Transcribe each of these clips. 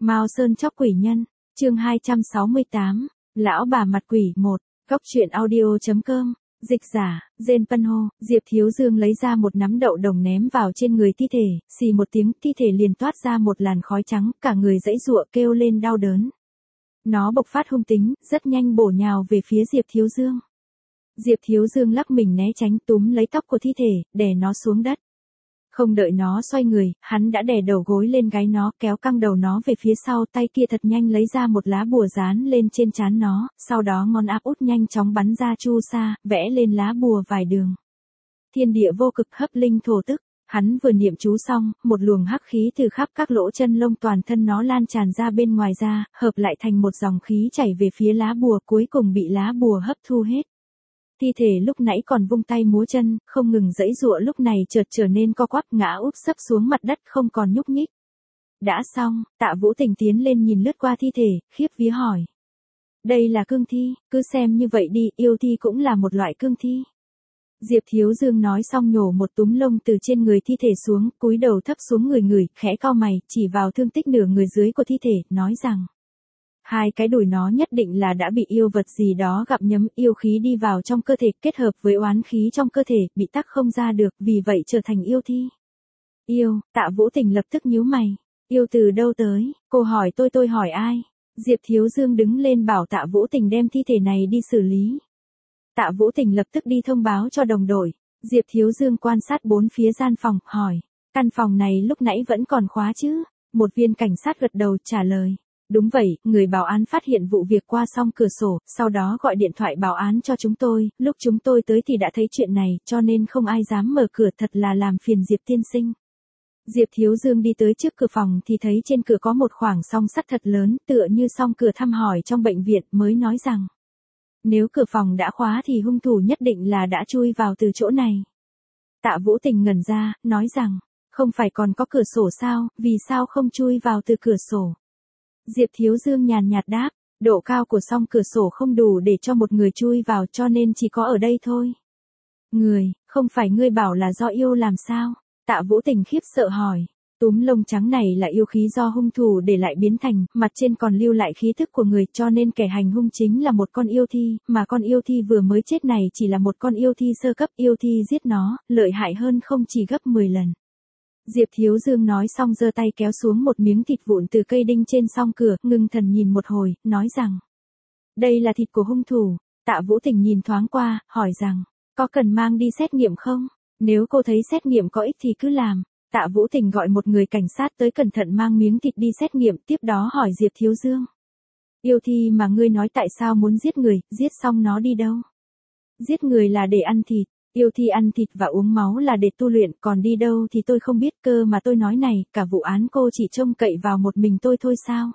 Mao Sơn chóc quỷ nhân, chương 268, lão bà mặt quỷ 1, góc truyện audio.com, dịch giả, Dên Pân Hô, Diệp Thiếu Dương lấy ra một nắm đậu đồng ném vào trên người thi thể, xì một tiếng, thi thể liền toát ra một làn khói trắng, cả người giãy giụa kêu lên đau đớn. Nó bộc phát hung tính, rất nhanh bổ nhào về phía Diệp Thiếu Dương. Diệp Thiếu Dương lắc mình né tránh, túm lấy tóc của thi thể, đè nó xuống đất. Không đợi nó xoay người, hắn đã đè đầu gối lên gáy nó, kéo căng đầu nó về phía sau, tay kia thật nhanh lấy ra một lá bùa dán lên trên trán nó, sau đó ngón áp út nhanh chóng bắn ra chu sa, vẽ lên lá bùa vài đường. Thiên địa vô cực hấp linh thổ tức, hắn vừa niệm chú xong, một luồng hắc khí từ khắp các lỗ chân lông toàn thân nó lan tràn ra bên ngoài ra, hợp lại thành một dòng khí chảy về phía lá bùa, cuối cùng bị lá bùa hấp thu hết. Thi thể lúc nãy còn vung tay múa chân, không ngừng giãy giụa lúc này chợt trở nên co quắp ngã úp sấp xuống mặt đất không còn nhúc nhích. Đã xong, Tạ Vũ Tình tiến lên nhìn lướt qua thi thể, khiếp vía hỏi. Đây là cương thi, cứ xem như vậy đi, yêu thi cũng là một loại cương thi. Diệp Thiếu Dương nói xong nhổ một túm lông từ trên người thi thể xuống, cúi đầu thấp xuống người, khẽ cau mày, chỉ vào thương tích nửa người dưới của thi thể, nói rằng. Hai cái đùi nó nhất định là đã bị yêu vật gì đó gặm nhấm, yêu khí đi vào trong cơ thể, kết hợp với oán khí trong cơ thể, bị tắc không ra được, vì vậy trở thành yêu thi. Yêu, Tạ Vũ Tình lập tức nhíu mày. Yêu từ đâu tới, cô hỏi tôi hỏi ai? Diệp Thiếu Dương đứng lên bảo Tạ Vũ Tình đem thi thể này đi xử lý. Tạ Vũ Tình lập tức đi thông báo cho đồng đội. Diệp Thiếu Dương quan sát bốn phía gian phòng, hỏi. Căn phòng này lúc nãy vẫn còn khóa chứ? Một viên cảnh sát gật đầu trả lời. Đúng vậy, người bảo án phát hiện vụ việc qua song cửa sổ, sau đó gọi điện thoại báo án cho chúng tôi, lúc chúng tôi tới thì đã thấy chuyện này, cho nên không ai dám mở cửa, thật là làm phiền Diệp tiên sinh. Diệp Thiếu Dương đi tới trước cửa phòng thì thấy trên cửa có một khoảng song sắt thật lớn, tựa như song cửa thăm hỏi trong bệnh viện, mới nói rằng. Nếu cửa phòng đã khóa thì hung thủ nhất định là đã chui vào từ chỗ này. Tạ Vũ Tình ngẩn ra, nói rằng, không phải còn có cửa sổ sao, vì sao không chui vào từ cửa sổ? Diệp Thiếu Dương nhàn nhạt đáp, độ cao của song cửa sổ không đủ để cho một người chui vào cho nên chỉ có ở đây thôi. Người, không phải ngươi bảo là do yêu làm sao? Tạ Vũ Tình khiếp sợ hỏi. Túm lông trắng này là yêu khí do hung thủ để lại biến thành, mặt trên còn lưu lại khí thức của người, cho nên kẻ hành hung chính là một con yêu thi, mà con yêu thi vừa mới chết này chỉ là một con yêu thi sơ cấp, yêu thi giết nó, lợi hại hơn không chỉ gấp 10 lần. Diệp Thiếu Dương nói xong giơ tay kéo xuống một miếng thịt vụn từ cây đinh trên song cửa, ngưng thần nhìn một hồi, nói rằng. Đây là thịt của hung thủ. Tạ Vũ Tình nhìn thoáng qua, hỏi rằng, có cần mang đi xét nghiệm không? Nếu cô thấy xét nghiệm có ích thì cứ làm. Tạ Vũ Tình gọi một người cảnh sát tới cẩn thận mang miếng thịt đi xét nghiệm, tiếp đó hỏi Diệp Thiếu Dương. Yêu thi mà ngươi nói tại sao muốn giết người, giết xong nó đi đâu? Giết người là để ăn thịt. Yêu thi ăn thịt và uống máu là để tu luyện, còn đi đâu thì tôi không biết, cơ mà tôi nói này, cả vụ án cô chỉ trông cậy vào một mình tôi thôi sao?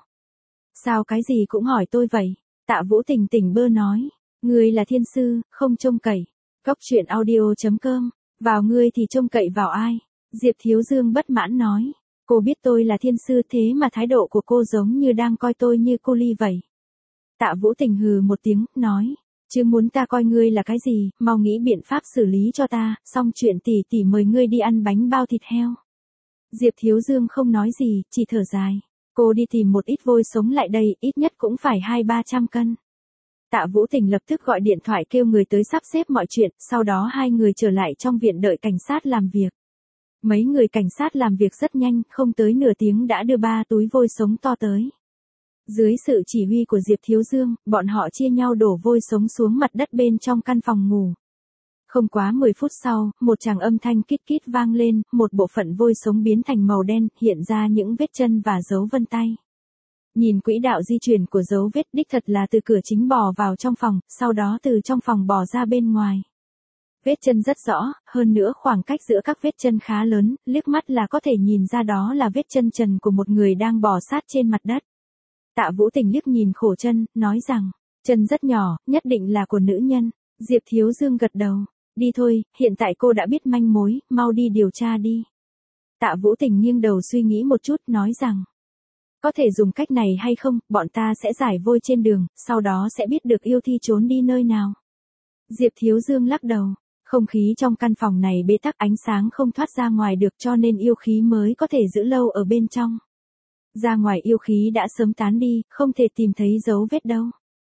Sao cái gì cũng hỏi tôi vậy? Tạ Vũ Tình tỉnh bơ nói, ngươi là thiên sư, không trông cậy. Góc truyện audio.com, vào ngươi thì trông cậy vào ai? Diệp Thiếu Dương bất mãn nói, cô biết tôi là thiên sư thế mà thái độ của cô giống như đang coi tôi như cô ly vậy. Tạ Vũ Tình hừ một tiếng, nói. Chứ muốn ta coi ngươi là cái gì, mau nghĩ biện pháp xử lý cho ta, xong chuyện tỷ mời ngươi đi ăn bánh bao thịt heo. Diệp Thiếu Dương không nói gì, chỉ thở dài. Cô đi tìm một ít vôi sống lại đây, ít nhất cũng phải 200-300 cân. Tạ Vũ Tình lập tức gọi điện thoại kêu người tới sắp xếp mọi chuyện, sau đó hai người trở lại trong viện đợi cảnh sát làm việc. Mấy người cảnh sát làm việc rất nhanh, không tới nửa tiếng đã đưa 3 túi vôi sống to tới. Dưới sự chỉ huy của Diệp Thiếu Dương, bọn họ chia nhau đổ vôi sống xuống mặt đất bên trong căn phòng ngủ. Không quá 10 phút sau, một tràng âm thanh kít kít vang lên, một bộ phận vôi sống biến thành màu đen, hiện ra những vết chân và dấu vân tay. Nhìn quỹ đạo di chuyển của dấu vết đích thật là từ cửa chính bò vào trong phòng, sau đó từ trong phòng bò ra bên ngoài. Vết chân rất rõ, hơn nữa khoảng cách giữa các vết chân khá lớn, liếc mắt là có thể nhìn ra đó là vết chân trần của một người đang bò sát trên mặt đất. Tạ Vũ Tình liếc nhìn khổ chân, nói rằng, chân rất nhỏ, nhất định là của nữ nhân. Diệp Thiếu Dương gật đầu, đi thôi, hiện tại cô đã biết manh mối, mau đi điều tra đi. Tạ Vũ Tình nghiêng đầu suy nghĩ một chút, nói rằng, có thể dùng cách này hay không, bọn ta sẽ giải vôi trên đường, sau đó sẽ biết được yêu thi trốn đi nơi nào. Diệp Thiếu Dương lắc đầu, không khí trong căn phòng này bế tắc, ánh sáng không thoát ra ngoài được cho nên yêu khí mới có thể giữ lâu ở bên trong. Ra ngoài yêu khí đã sớm tán đi, không thể tìm thấy dấu vết đâu.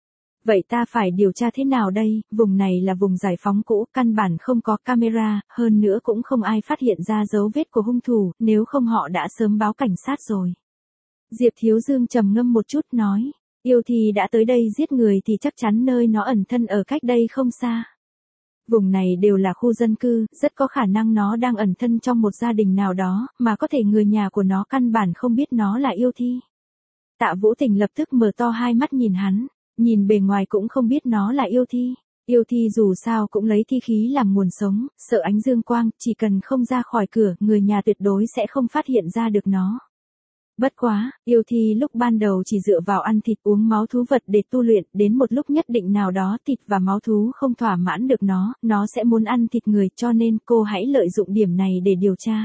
Vậy ta phải điều tra thế nào đây, vùng này là vùng giải phóng cũ, căn bản không có camera, hơn nữa cũng không ai phát hiện ra dấu vết của hung thủ, nếu không họ đã sớm báo cảnh sát rồi. Diệp Thiếu Dương trầm ngâm một chút nói, yêu thi đã tới đây giết người thì chắc chắn nơi nó ẩn thân ở cách đây không xa. Vùng này đều là khu dân cư, rất có khả năng nó đang ẩn thân trong một gia đình nào đó, mà có thể người nhà của nó căn bản không biết nó là yêu thi. Tạ Vũ Tình lập tức mở to hai mắt nhìn hắn, nhìn bề ngoài cũng không biết nó là yêu thi. Yêu thi dù sao cũng lấy thi khí làm nguồn sống, sợ ánh dương quang, chỉ cần không ra khỏi cửa, người nhà tuyệt đối sẽ không phát hiện ra được nó. Bất quá, yêu thi lúc ban đầu chỉ dựa vào ăn thịt uống máu thú vật để tu luyện, đến một lúc nhất định nào đó thịt và máu thú không thỏa mãn được nó sẽ muốn ăn thịt người, cho nên cô hãy lợi dụng điểm này để điều tra.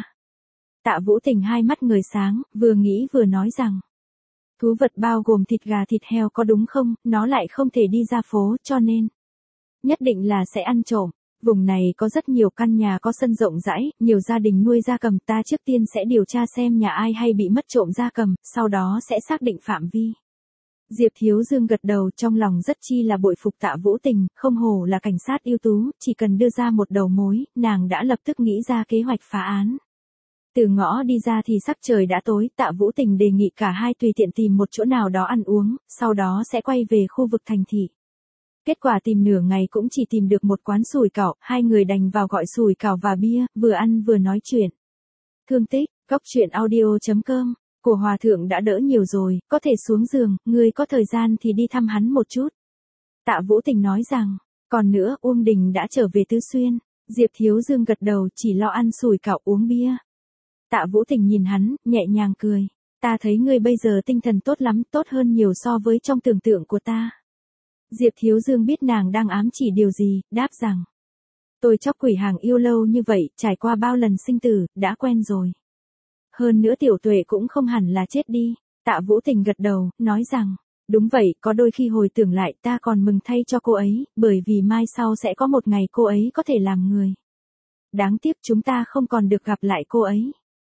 Tạ Vũ Tình hai mắt người sáng, vừa nghĩ vừa nói rằng, thú vật bao gồm thịt gà thịt heo có đúng không, nó lại không thể đi ra phố, cho nên nhất định là sẽ ăn trộm. Vùng này có rất nhiều căn nhà có sân rộng rãi, nhiều gia đình nuôi gia cầm, ta trước tiên sẽ điều tra xem nhà ai hay bị mất trộm gia cầm, sau đó sẽ xác định phạm vi. Diệp Thiếu Dương gật đầu, trong lòng rất chi là bội phục Tạ Vũ Tình, không hổ là cảnh sát ưu tú, chỉ cần đưa ra một đầu mối, nàng đã lập tức nghĩ ra kế hoạch phá án. Từ ngõ đi ra thì sắc trời đã tối, Tạ Vũ Tình đề nghị cả hai tùy tiện tìm một chỗ nào đó ăn uống, sau đó sẽ quay về khu vực thành thị. Kết quả tìm nửa ngày cũng chỉ tìm được một quán sủi cảo, hai người đành vào gọi sủi cảo và bia, vừa ăn vừa nói chuyện. Thương tích, truyện audio.com, của Hòa Thượng đã đỡ nhiều rồi, có thể xuống giường, người có thời gian thì đi thăm hắn một chút. Tạ Vũ Tình nói rằng, còn nữa Uông Đình đã trở về Tứ Xuyên. Diệp Thiếu Dương gật đầu, chỉ lo ăn sủi cảo uống bia. Tạ Vũ Tình nhìn hắn, nhẹ nhàng cười. Ta thấy ngươi bây giờ tinh thần tốt lắm, tốt hơn nhiều so với trong tưởng tượng của ta. Diệp Thiếu Dương biết nàng đang ám chỉ điều gì, đáp rằng, tôi chóc quỷ hàng yêu lâu như vậy, trải qua bao lần sinh tử, đã quen rồi. Hơn nữa Tiểu Tuệ cũng không hẳn là chết đi. Tạ Vũ Tình gật đầu, nói rằng, đúng vậy, có đôi khi hồi tưởng lại ta còn mừng thay cho cô ấy, bởi vì mai sau sẽ có một ngày cô ấy có thể làm người. Đáng tiếc chúng ta không còn được gặp lại cô ấy.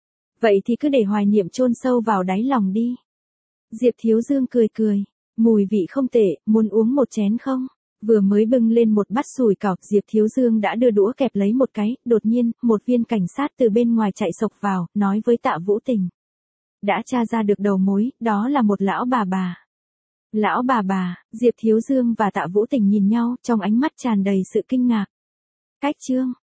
Vậy thì cứ để hoài niệm chôn sâu vào đáy lòng đi. Diệp Thiếu Dương cười cười, mùi vị không tệ, muốn uống một chén không? Vừa mới bưng lên một bát sủi cảo, Diệp Thiếu Dương đã đưa đũa kẹp lấy một cái, đột nhiên, một viên cảnh sát từ bên ngoài chạy xộc vào, nói với Tạ Vũ Tình. Đã tra ra được đầu mối, đó là một lão bà bà. Lão bà, Diệp Thiếu Dương và Tạ Vũ Tình nhìn nhau, trong ánh mắt tràn đầy sự kinh ngạc. Cách chương